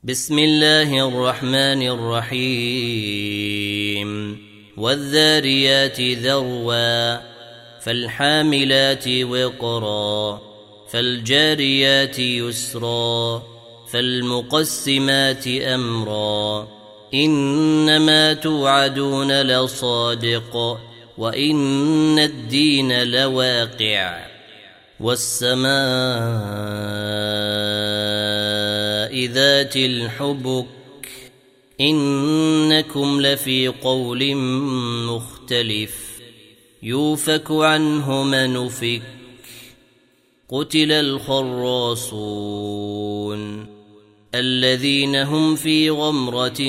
بسم الله الرحمن الرحيم والذاريات ذروا فالحاملات وقرا فالجاريات يسرا فالمقسمات أمرا إنما توعدون لصادق وإن الدين لواقع والسماء ذات الحبك إنكم لفي قول مختلف يوفك عنه من أفك قتل الخراصون الذين هم في غمرة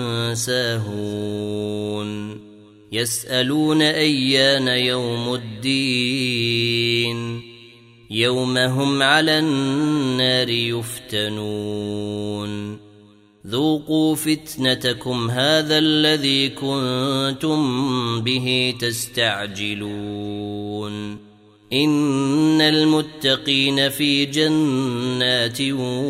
ساهون يسألون أيان يوم الدين يوم هم على النار يفتنون ذوقوا فتنتكم هذا الذي كنتم به تستعجلون إن المتقين في جنات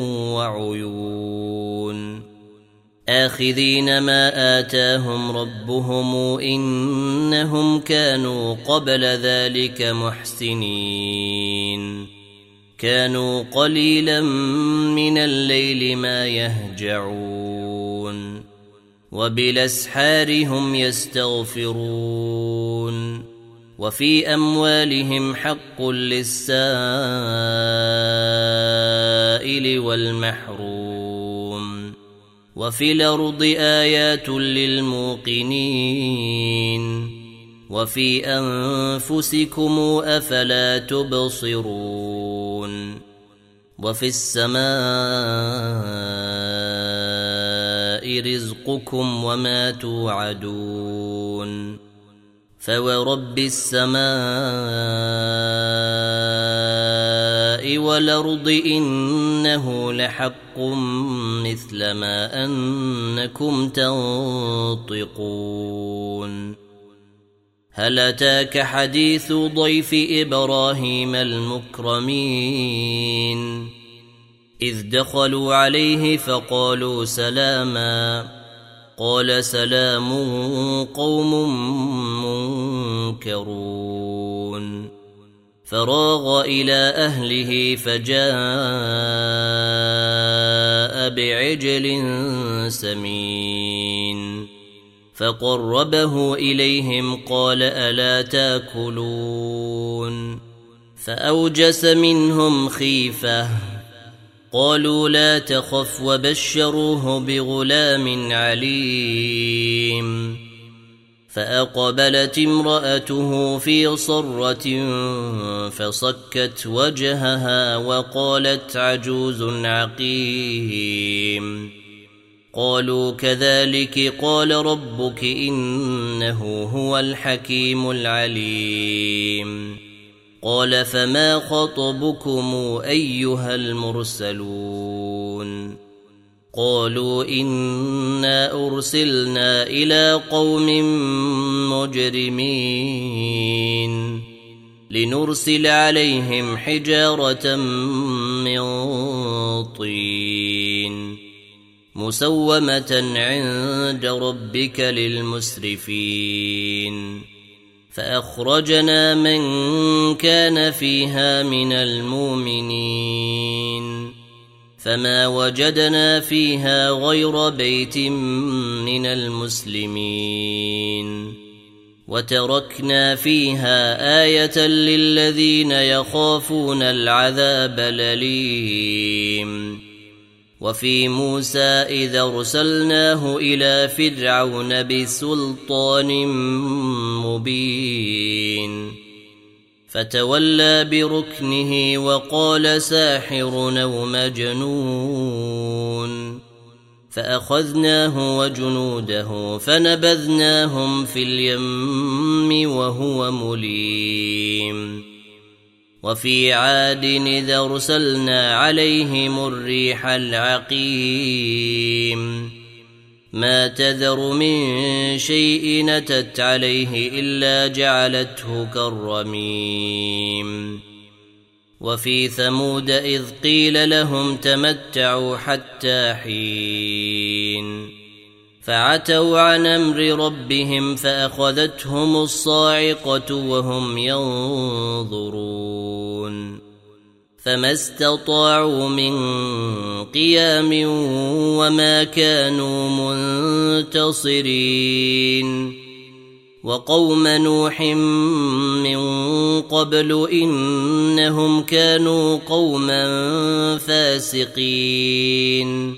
وعيون آخذين ما آتاهم ربهم إنهم كانوا قبل ذلك محسنين كانوا قليلا من الليل ما يهجعون وبالأسحار هم يستغفرون وفي أموالهم حق للسائل والمحروم وفي الأرض آيات للموقنين وفي أنفسكم أفلا تبصرون وفي السماء رزقكم وما توعدون فورب السماء والأرض إنه لحق مثل ما أنكم تنطقون هل أتاك حديث ضيف إبراهيم المكرمين إذ دخلوا عليه فقالوا سلاما قال سلام قوم منكرون فراغ إلى أهله فجاء بعجل سمين فقربه إليهم قال ألا تاكلون فأوجس منهم خيفة قالوا لا تخف وبشروه بغلام عليم فأقبلت امرأته في صرة فصكت وجهها وقالت عجوز عقيم قالوا كذلك قال ربك إنه هو الحكيم العليم قال فما خطبكم أيها المرسلون قالوا إنا أرسلنا إلى قوم مجرمين لنرسل عليهم حجارة من طين مسومة عند ربك للمسرفين فأخرجنا من كان فيها من المؤمنين فما وجدنا فيها غير بيت من المسلمين وتركنا فيها آية للذين يخافون العذاب الأليم وفي موسى إذا أرسلناه إلى فرعون بسلطان مبين فتولى بركنه وقال ساحر أو مجنون فأخذناه وجنوده فنبذناهم في اليم وهو مليم وفي عاد إذا أرسلنا عليهم الريح العقيم ما تذر من شيء نتت عليه إلا جعلته كالرميم وفي ثمود إذ قيل لهم تمتعوا حتى حين فعتوا عن أمر ربهم فأخذتهم الصاعقة وهم ينظرون فما استطاعوا من قيام وما كانوا منتصرين وقوم نوح من قبل إنهم كانوا قوما فاسقين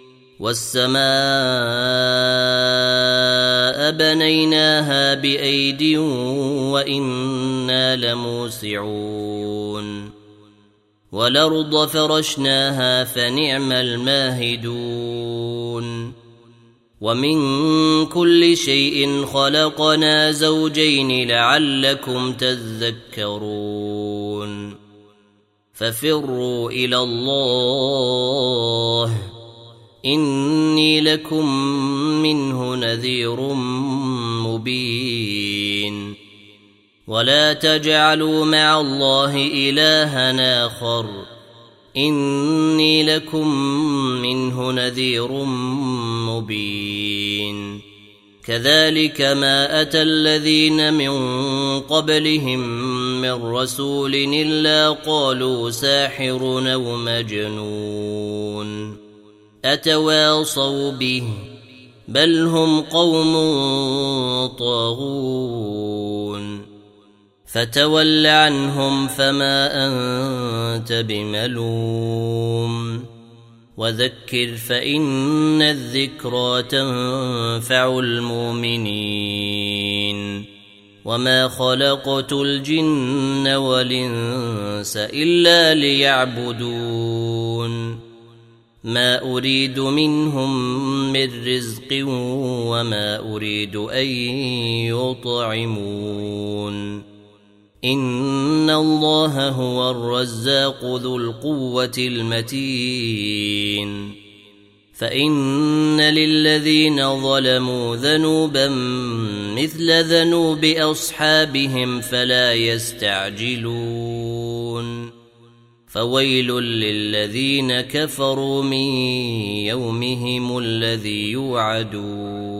والسماء بنيناها بأيد وإنا لموسعون والأرض فرشناها فنعم الماهدون ومن كل شيء خلقنا زوجين لعلكم تذكرون ففروا إلى الله إني لكم منه نذير مبين ولا تجعلوا مع الله إلها آخر إني لكم منه نذير مبين كذلك ما أتى الذين من قبلهم من رسول إلا قالوا ساحر أو مجنون أتواصوا به بل هم قوم طاغون فتول عنهم فما أنت بملوم وذكر فإن الذكرى تنفع المؤمنين وما خلقت الجن والإنس إلا ليعبدون ما أريد منهم من رزق وما أريد أن يطعمون إن الله هو الرزاق ذو القوة المتين فإن للذين ظلموا ذنوبا مثل ذنوب أصحابهم فلا يستعجلون فويل للذين كفروا من يومهم الذي يوعدون